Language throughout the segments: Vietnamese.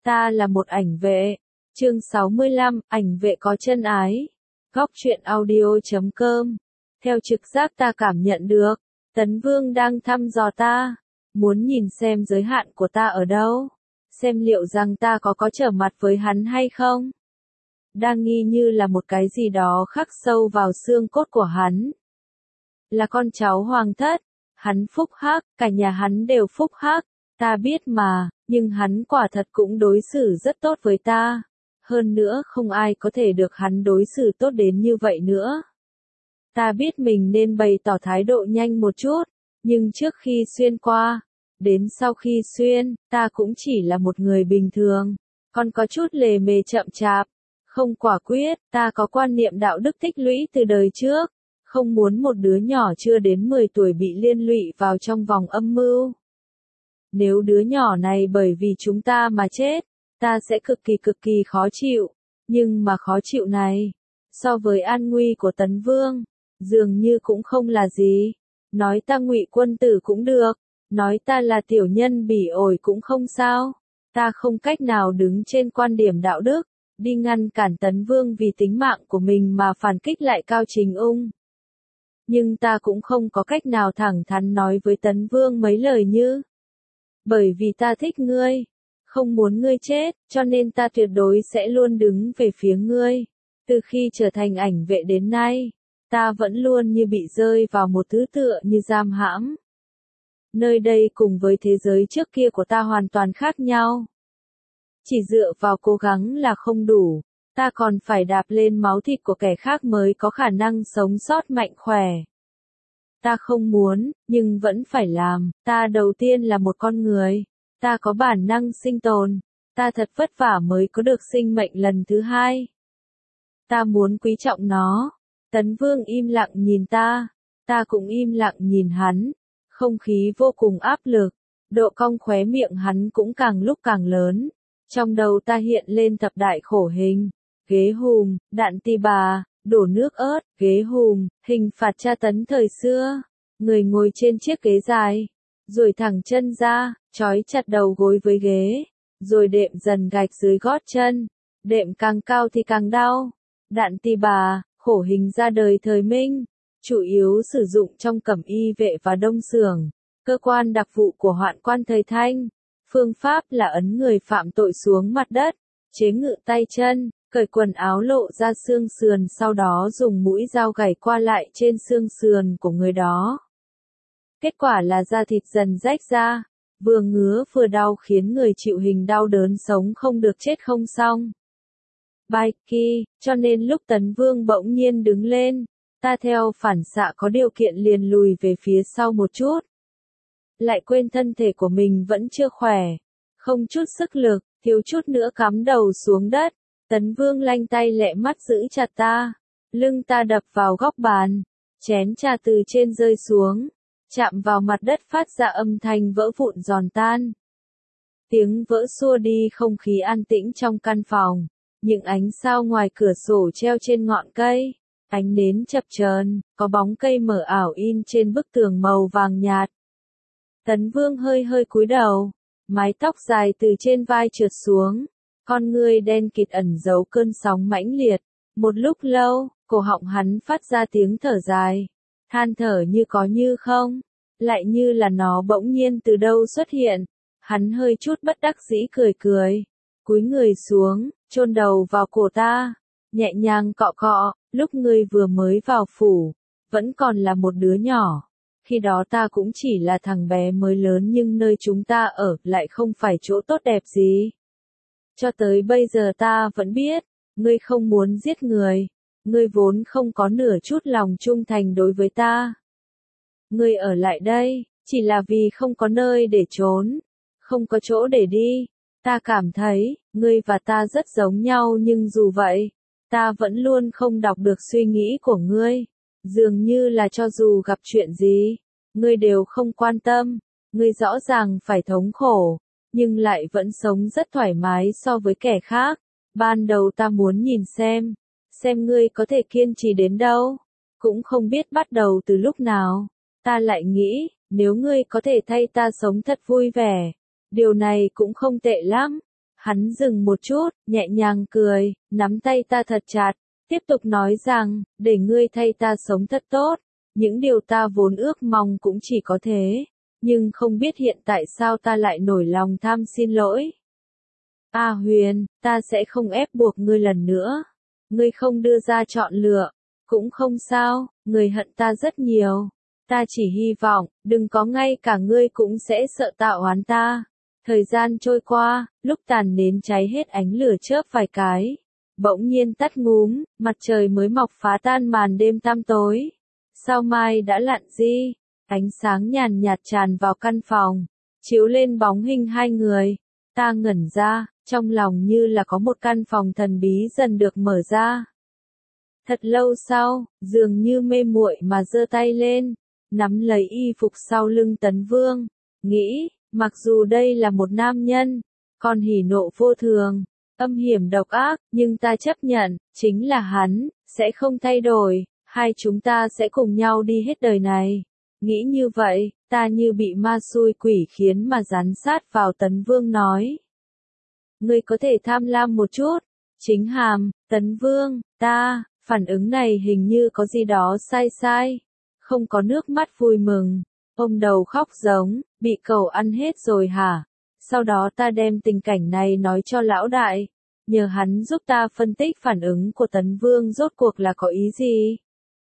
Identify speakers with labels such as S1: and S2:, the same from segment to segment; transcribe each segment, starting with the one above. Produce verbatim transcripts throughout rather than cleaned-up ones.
S1: Ta là một ảnh vệ. Chương sáu mươi lăm, ảnh vệ có chân ái. Góc truyện audio chấm com. Theo trực giác ta cảm nhận được, Tấn Vương đang thăm dò ta, muốn nhìn xem giới hạn của ta ở đâu, xem liệu rằng ta có có trở mặt với hắn hay không. Đang nghi như là một cái gì đó khắc sâu vào xương cốt của hắn. Là con cháu hoàng thất, hắn phúc hắc, cả nhà hắn đều phúc hắc, ta biết mà, nhưng hắn quả thật cũng đối xử rất tốt với ta. Hơn nữa không ai có thể được hắn đối xử tốt đến như vậy nữa. Ta biết mình nên bày tỏ thái độ nhanh một chút, nhưng trước khi xuyên qua, đến sau khi xuyên, ta cũng chỉ là một người bình thường, còn có chút lề mề chậm chạp, không quả quyết, ta có quan niệm đạo đức tích lũy từ đời trước, không muốn một đứa nhỏ chưa đến mười tuổi bị liên lụy vào trong vòng âm mưu. Nếu đứa nhỏ này bởi vì chúng ta mà chết, ta sẽ cực kỳ cực kỳ khó chịu, nhưng mà khó chịu này, so với an nguy của Tấn Vương, dường như cũng không là gì. Nói ta Ngụy quân tử cũng được, nói ta là tiểu nhân bỉ ổi cũng không sao, ta không cách nào đứng trên quan điểm đạo đức, đi ngăn cản Tấn Vương vì tính mạng của mình mà phản kích lại Cao Trình Ung. Nhưng ta cũng không có cách nào thẳng thắn nói với Tấn Vương mấy lời như, bởi vì ta thích ngươi, không muốn ngươi chết, cho nên ta tuyệt đối sẽ luôn đứng về phía ngươi. Từ khi trở thành ảnh vệ đến nay, ta vẫn luôn như bị rơi vào một thứ tựa như giam hãm. Nơi đây cùng với thế giới trước kia của ta hoàn toàn khác nhau. Chỉ dựa vào cố gắng là không đủ, ta còn phải đạp lên máu thịt của kẻ khác mới có khả năng sống sót mạnh khỏe. Ta không muốn, nhưng vẫn phải làm, ta đầu tiên là một con người, ta có bản năng sinh tồn, ta thật vất vả mới có được sinh mệnh lần thứ hai. Ta muốn quý trọng nó. Tấn Vương im lặng nhìn ta, ta cũng im lặng nhìn hắn, không khí vô cùng áp lực, độ cong khóe miệng hắn cũng càng lúc càng lớn. Trong đầu ta hiện lên thập đại khổ hình, ghế hùm, đạn tì bà, đổ nước ớt, ghế hùm, hình phạt tra tấn thời xưa, người ngồi trên chiếc ghế dài, duỗi thẳng chân ra, trói chặt đầu gối với ghế, rồi đệm dần gạch dưới gót chân, đệm càng cao thì càng đau. Đạn tì bà, khổ hình ra đời thời Minh, chủ yếu sử dụng trong cẩm y vệ và đông xưởng, cơ quan đặc vụ của hoạn quan thời Thanh. Phương pháp là ấn người phạm tội xuống mặt đất, chế ngự tay chân, cởi quần áo lộ ra xương sườn, sau đó dùng mũi dao gảy qua lại trên xương sườn của người đó. Kết quả là da thịt dần rách ra, vừa ngứa vừa đau khiến người chịu hình đau đớn sống không được chết không xong. Bài kỳ, cho nên lúc Tấn Vương bỗng nhiên đứng lên, ta theo phản xạ có điều kiện liền lùi về phía sau một chút. Lại quên thân thể của mình vẫn chưa khỏe, không chút sức lực, thiếu chút nữa cắm đầu xuống đất. Tấn Vương lanh tay lẹ mắt giữ chặt ta, lưng ta đập vào góc bàn, chén trà từ trên rơi xuống, chạm vào mặt đất phát ra âm thanh vỡ vụn giòn tan. Tiếng vỡ xua đi không khí an tĩnh trong căn phòng, những ánh sao ngoài cửa sổ treo trên ngọn cây, ánh nến chập chờn, có bóng cây mờ ảo in trên bức tường màu vàng nhạt. Tấn Vương hơi hơi cúi đầu, mái tóc dài từ trên vai trượt xuống, con ngươi đen kịt ẩn giấu cơn sóng mãnh liệt. Một lúc lâu, cổ họng hắn phát ra tiếng thở dài, than thở như có như không, lại như là nó bỗng nhiên từ đâu xuất hiện. Hắn hơi chút bất đắc dĩ cười cười, cúi người xuống, chôn đầu vào cổ ta, nhẹ nhàng cọ cọ. Lúc ngươi vừa mới vào phủ, vẫn còn là một đứa nhỏ. Khi đó ta cũng chỉ là thằng bé mới lớn, nhưng nơi chúng ta ở lại không phải chỗ tốt đẹp gì. Cho tới bây giờ ta vẫn biết, ngươi không muốn giết người, ngươi vốn không có nửa chút lòng trung thành đối với ta. Ngươi ở lại đây, chỉ là vì không có nơi để trốn, không có chỗ để đi. Ta cảm thấy, ngươi và ta rất giống nhau, nhưng dù vậy, ta vẫn luôn không đọc được suy nghĩ của ngươi. Dường như là cho dù gặp chuyện gì, ngươi đều không quan tâm, ngươi rõ ràng phải thống khổ, nhưng lại vẫn sống rất thoải mái so với kẻ khác. Ban đầu ta muốn nhìn xem, xem ngươi có thể kiên trì đến đâu, cũng không biết bắt đầu từ lúc nào. Ta lại nghĩ, nếu ngươi có thể thay ta sống thật vui vẻ, điều này cũng không tệ lắm. Hắn dừng một chút, nhẹ nhàng cười, nắm tay ta thật chặt, tiếp tục nói rằng, để ngươi thay ta sống thật tốt, những điều ta vốn ước mong cũng chỉ có thế, nhưng không biết hiện tại sao ta lại nổi lòng tham xin lỗi. A Huyền, ta sẽ không ép buộc ngươi lần nữa, ngươi không đưa ra chọn lựa, cũng không sao, người hận ta rất nhiều, ta chỉ hy vọng, đừng có ngay cả ngươi cũng sẽ sợ tạo oán ta. Thời gian trôi qua, lúc tàn nến cháy hết ánh lửa chớp vài cái, bỗng nhiên tắt ngúm, mặt trời mới mọc phá tan màn đêm tăm tối. Sao mai đã lặn đi, ánh sáng nhàn nhạt tràn vào căn phòng, chiếu lên bóng hình hai người. Ta ngẩn ra, trong lòng như là có một căn phòng thần bí dần được mở ra. Thật lâu sau, dường như mê muội mà giơ tay lên, nắm lấy y phục sau lưng Tấn Vương, nghĩ, mặc dù đây là một nam nhân, còn hỉ nộ vô thường, âm hiểm độc ác, nhưng ta chấp nhận, chính là hắn, sẽ không thay đổi, hai chúng ta sẽ cùng nhau đi hết đời này. Nghĩ như vậy, ta như bị ma xui quỷ khiến mà dán sát vào Tấn Vương nói. Ngươi có thể tham lam một chút, chính hàm, Tấn Vương, ta, phản ứng này hình như có gì đó sai sai, không có nước mắt vui mừng, ôm đầu khóc giống, bị cẩu ăn hết rồi hả? Sau đó ta đem tình cảnh này nói cho lão đại, nhờ hắn giúp ta phân tích phản ứng của Tấn Vương rốt cuộc là có ý gì.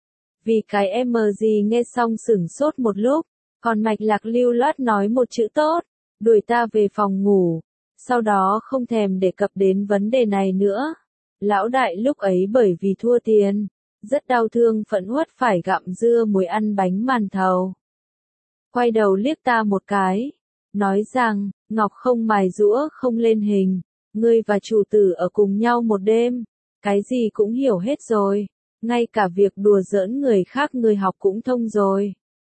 S1: Vì cái em gì nghe xong sửng sốt một lúc, còn mạch lạc lưu loát nói một chữ tốt, đuổi ta về phòng ngủ, sau đó không thèm đề cập đến vấn đề này nữa. Lão đại lúc ấy bởi vì thua tiền, rất đau thương phẫn uất phải gặm dưa muối ăn bánh màn thầu. Quay đầu liếc ta một cái, nói rằng, ngọc không mài giũa không lên hình, ngươi và chủ tử ở cùng nhau một đêm, cái gì cũng hiểu hết rồi, ngay cả việc đùa giỡn người khác ngươi học cũng thông rồi.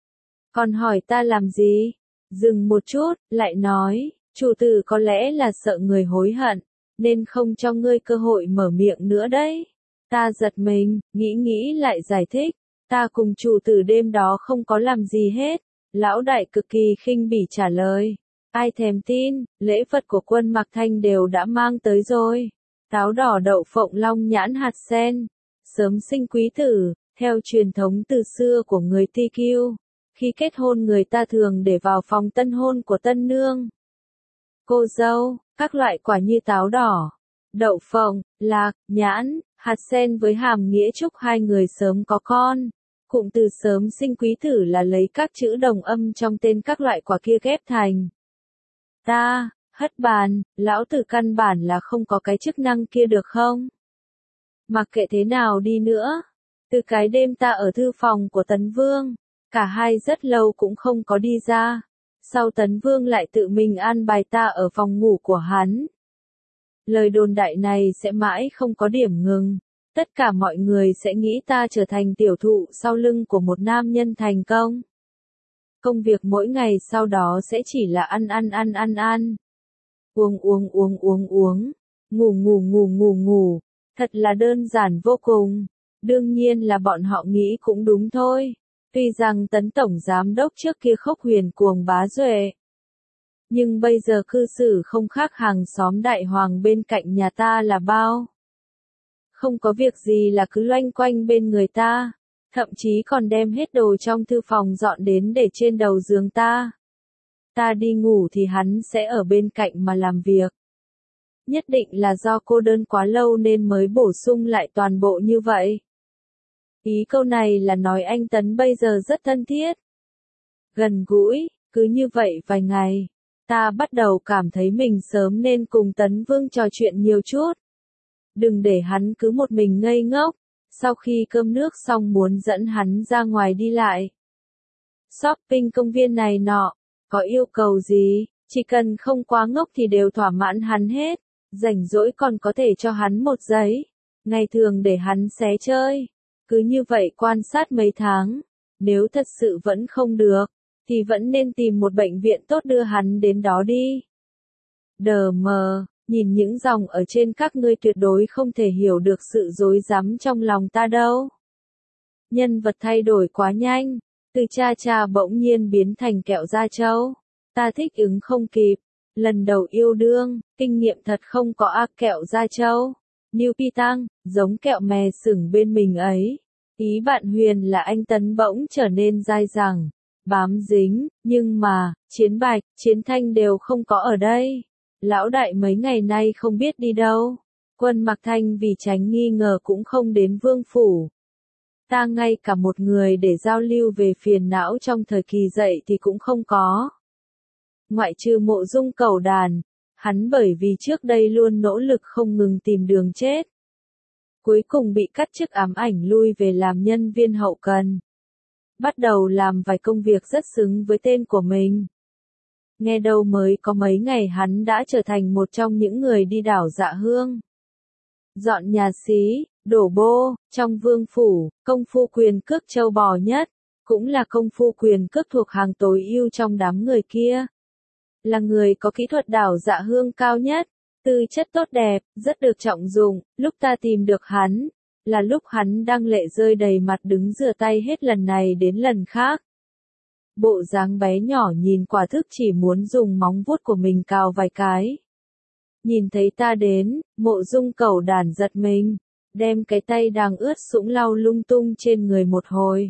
S1: Còn hỏi ta làm gì? Dừng một chút, lại nói, chủ tử có lẽ là sợ người hối hận, nên không cho ngươi cơ hội mở miệng nữa đấy. Ta giật mình, nghĩ nghĩ lại giải thích, ta cùng chủ tử đêm đó không có làm gì hết. Lão đại cực kỳ khinh bỉ trả lời, ai thèm tin, lễ vật của quân Mạc Thanh đều đã mang tới rồi. Táo đỏ đậu phộng long nhãn hạt sen, sớm sinh quý tử, theo truyền thống từ xưa của người Ti Kiêu, khi kết hôn người ta thường để vào phòng tân hôn của tân nương. Cô dâu, các loại quả như táo đỏ, đậu phộng, lạc, nhãn, hạt sen với hàm nghĩa chúc hai người sớm có con. Cụm từ sớm sinh quý tử là lấy các chữ đồng âm trong tên các loại quả kia ghép thành. Ta, hất bàn, lão tử căn bản là không có cái chức năng kia được không? Mặc kệ thế nào đi nữa, từ cái đêm ta ở thư phòng của Tấn Vương, cả hai rất lâu cũng không có đi ra. Sau Tấn Vương lại tự mình an bài ta ở phòng ngủ của hắn. Lời đồn đại này sẽ mãi không có điểm ngừng. Tất cả mọi người sẽ nghĩ ta trở thành tiểu thụ sau lưng của một nam nhân thành công. Công việc mỗi ngày sau đó sẽ chỉ là ăn ăn ăn ăn ăn. Uống uống uống uống uống. Ngủ ngủ ngủ ngủ ngủ. Thật là đơn giản vô cùng. Đương nhiên là bọn họ nghĩ cũng đúng thôi. Tuy rằng Tấn Tổng Giám Đốc trước kia khốc huyền cuồng bá duệ. Nhưng bây giờ cư xử không khác hàng xóm đại hoàng bên cạnh nhà ta là bao. Không có việc gì là cứ loanh quanh bên người ta, thậm chí còn đem hết đồ trong thư phòng dọn đến để trên đầu giường ta. Ta đi ngủ thì hắn sẽ ở bên cạnh mà làm việc. Nhất định là do cô đơn quá lâu nên mới bổ sung lại toàn bộ như vậy. Ý câu này là nói anh Tấn bây giờ rất thân thiết, gần gũi, cứ như vậy vài ngày, ta bắt đầu cảm thấy mình sớm nên cùng Tấn Vương trò chuyện nhiều chút. Đừng để hắn cứ một mình ngây ngốc, sau khi cơm nước xong muốn dẫn hắn ra ngoài đi lại. Shopping công viên này nọ, có yêu cầu gì, chỉ cần không quá ngốc thì đều thỏa mãn hắn hết, rảnh rỗi còn có thể cho hắn một giấy, ngày thường để hắn xé chơi. Cứ như vậy quan sát mấy tháng, nếu thật sự vẫn không được, thì vẫn nên tìm một bệnh viện tốt đưa hắn đến đó đi. Đờ mờ. Nhìn những dòng ở trên các ngươi tuyệt đối không thể hiểu được sự rối rắm trong lòng ta đâu. Nhân vật thay đổi quá nhanh, từ cha cha bỗng nhiên biến thành kẹo da trâu. Ta thích ứng không kịp, Lần đầu yêu đương, kinh nghiệm thật không có ác kẹo da trâu. Niu Pi Tăng, giống kẹo mè sừng bên mình ấy. Ý bạn Huyền là anh Tấn bỗng trở nên dai dẳng, bám dính, nhưng mà, Chiến Bạch, Chiến Thanh đều không có ở đây. Lão đại mấy ngày nay không biết đi đâu. Quân Mặc Thanh vì tránh nghi ngờ cũng không đến vương phủ. Ta ngay cả một người để giao lưu về phiền não trong thời kỳ dậy thì cũng không có. Ngoại trừ Mộ Dung Cẩu Đàn, hắn bởi vì trước đây luôn nỗ lực không ngừng tìm đường chết. Cuối cùng bị cắt chức ám ảnh lui về làm nhân viên hậu cần. Bắt đầu làm vài công việc rất xứng với tên của mình. Nghe đâu mới có mấy ngày hắn đã trở thành một trong những người đi đảo Dạ Hương. Dọn nhà xí, đổ bô, trong vương phủ, công phu quyền cước châu bò nhất, cũng là công phu quyền cước thuộc hàng tối ưu trong đám người kia. Là người có kỹ thuật đảo Dạ Hương cao nhất, tư chất tốt đẹp, rất được trọng dụng. Lúc ta tìm được hắn, là lúc hắn đang lệ rơi đầy mặt đứng rửa tay hết lần này đến lần khác. Bộ dáng bé nhỏ nhìn quả thực chỉ muốn dùng móng vuốt của mình cào vài cái. Nhìn thấy ta đến, Mộ Dung Cẩu Đàn giật mình, đem cái tay đang ướt sũng lau lung tung trên người một hồi.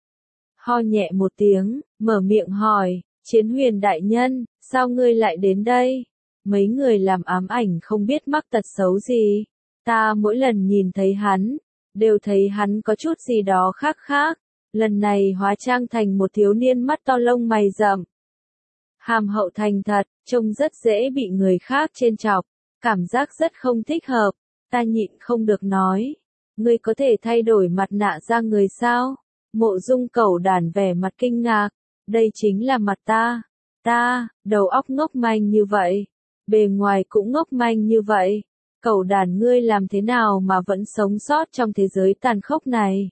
S1: Ho nhẹ một tiếng, mở miệng hỏi, Chiến Huyền đại nhân, sao ngươi lại đến đây? Mấy người làm ám ảnh không biết mắc tật xấu gì. Ta mỗi lần nhìn thấy hắn, đều thấy hắn có chút gì đó khác khác. Lần này hóa trang thành một thiếu niên mắt to lông mày rậm. Hàm hậu thành thật, trông rất dễ bị người khác trêu chọc, cảm giác rất không thích hợp. Ta nhịn không được nói, ngươi có thể thay đổi mặt nạ ra người sao? Mộ Dung Cẩu Đàn vẻ mặt kinh ngạc, đây chính là mặt ta. Ta, đầu óc ngốc manh như vậy, bề ngoài cũng ngốc manh như vậy. Cẩu Đàn ngươi làm thế nào mà vẫn sống sót trong thế giới tàn khốc này?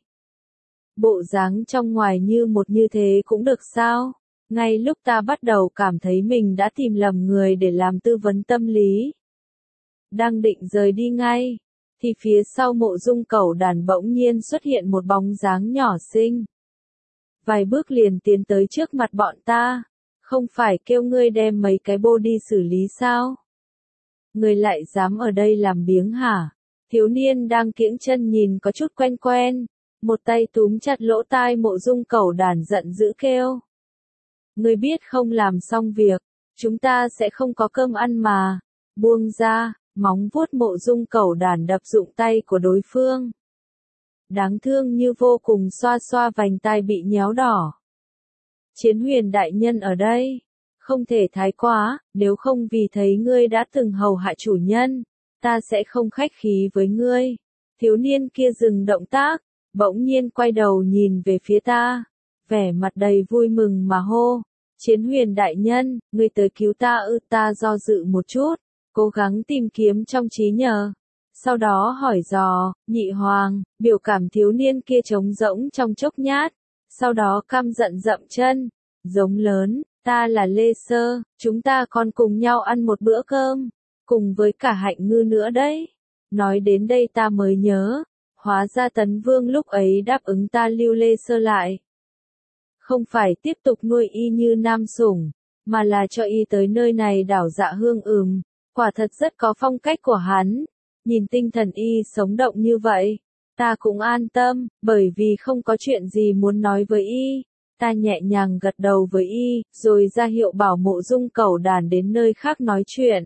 S1: Bộ dáng trong ngoài như một như thế cũng được sao? Ngay lúc ta bắt đầu cảm thấy mình đã tìm lầm người để làm tư vấn tâm lý, đang định rời đi ngay, thì phía sau Mộ Dung Cẩu Đàn bỗng nhiên xuất hiện một bóng dáng nhỏ xinh. Vài bước liền tiến tới trước mặt bọn ta. Không phải kêu ngươi đem mấy cái bô đi xử lý sao? Ngươi lại dám ở đây làm biếng hả? Thiếu niên đang kiễng chân nhìn có chút quen quen. Một tay túm chặt lỗ tai Mộ Dung Cẩu Đàn giận dữ kêu. Ngươi biết không làm xong việc, chúng ta sẽ không có cơm ăn mà. Buông ra, móng vuốt Mộ Dung Cẩu Đàn đập dụng tay của đối phương. Đáng thương như vô cùng xoa xoa vành tai bị nhéo đỏ. Chiến Huyền đại nhân ở đây, không thể thái quá, nếu không vì thấy ngươi đã từng hầu hạ chủ nhân, ta sẽ không khách khí với ngươi. Thiếu niên kia dừng động tác, bỗng nhiên quay đầu nhìn về phía ta, vẻ mặt đầy vui mừng mà hô, Chiến Huyền đại nhân, ngươi tới cứu ta ư? Ta do dự một chút, cố gắng tìm kiếm trong trí nhớ. Sau đó hỏi dò, Nhị Hoàng, biểu cảm thiếu niên kia trống rỗng trong chốc nhát, sau đó căm giận dậm chân, giống lớn, ta là Lê Sơ, chúng ta còn cùng nhau ăn một bữa cơm, cùng với cả Hạnh Ngư nữa đấy. Nói đến đây ta mới nhớ, hóa ra Tấn Vương lúc ấy đáp ứng ta lưu Lê Sơ lại. Không phải tiếp tục nuôi y như nam sủng, mà là cho y tới nơi này đảo Dạ Hương. Ừm, quả thật rất có phong cách của hắn. Nhìn tinh thần y sống động như vậy, ta cũng an tâm, bởi vì không có chuyện gì muốn nói với y. Ta nhẹ nhàng gật đầu với y, rồi ra hiệu bảo Mộ Dung Cẩu Đàn đến nơi khác nói chuyện.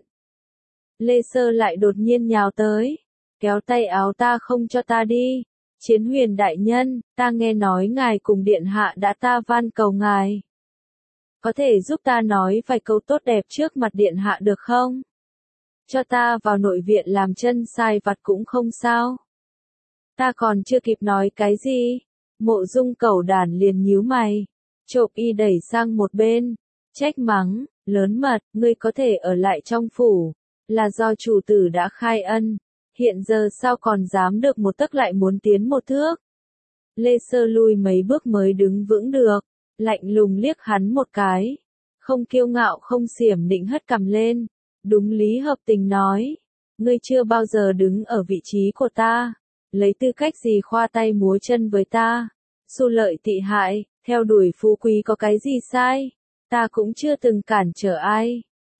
S1: Lê Sơ lại đột nhiên nhào tới, kéo tay áo ta không cho ta đi. Chiến Huyền đại nhân, ta nghe nói ngài cùng điện hạ đã, ta van cầu ngài. Có thể giúp ta nói vài câu tốt đẹp trước mặt điện hạ được không? Cho ta vào nội viện làm chân sai vặt cũng không sao. Ta còn chưa kịp nói cái gì, Mộ Dung Cẩu Đàn liền nhíu mày, chộp y đẩy sang một bên, trách mắng, lớn mật, ngươi có thể ở lại trong phủ, là do chủ tử đã khai ân, hiện giờ sao còn dám được một tấc lại muốn tiến một thước. Lê Sơ lui mấy bước mới đứng vững được, lạnh lùng liếc hắn một cái, không kiêu ngạo không xiểm nịnh hất cằm lên, đúng lý hợp tình nói, ngươi chưa bao giờ đứng ở vị trí của ta, lấy tư cách gì khoa tay múa chân với ta, xu lợi tị hại, theo đuổi phú quý có cái gì sai, ta cũng chưa từng cản trở ai,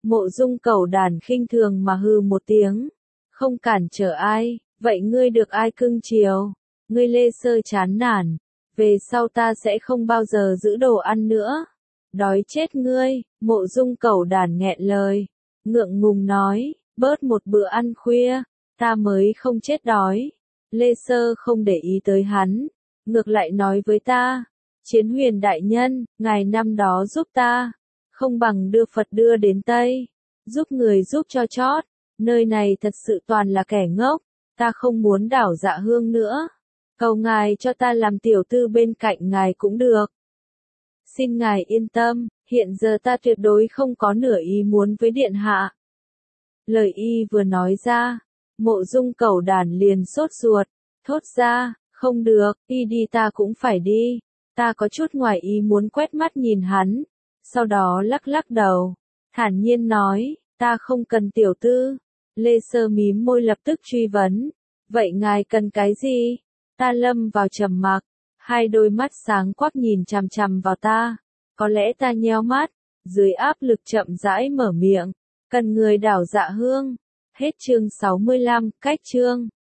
S1: Mộ Dung Cẩu Đản khinh thường mà hừ một tiếng. Không cản trở ai, vậy ngươi được ai cưng chiều? Ngươi Lê Sơ chán nản. Về sau ta sẽ không bao giờ giữ đồ ăn nữa. Đói chết ngươi, Mộ Dung Cẩu Đản nghẹn lời. Ngượng ngùng nói, bớt một bữa ăn khuya, ta mới không chết đói. Lê Sơ không để ý tới hắn, ngược lại nói với ta, Chiến Huyền đại nhân, ngài năm đó giúp ta, không bằng đưa Phật đưa đến Tây, giúp người giúp cho chót, nơi này thật sự toàn là kẻ ngốc, ta không muốn đảo Dạ Hương nữa, cầu ngài cho ta làm tiểu tư bên cạnh ngài cũng được. Xin ngài yên tâm, hiện giờ ta tuyệt đối không có nửa ý muốn với điện hạ. Lời y vừa nói ra, Mộ Dung Cẩu Đản liền sốt ruột, thốt ra, không được, y đi ta cũng phải đi. Ta có chút ngoài ý muốn quét mắt nhìn hắn, sau đó lắc lắc đầu, thản nhiên nói, ta không cần tiểu tư. Lê Sơ mím môi lập tức truy vấn, vậy ngài cần cái gì? Ta lâm vào trầm mặc, hai đôi mắt sáng quắc nhìn chằm chằm vào ta, có lẽ ta nheo mắt, dưới áp lực chậm rãi mở miệng, cần người đảo Dạ Hương. Hết chương sáu mươi lăm, cách chương.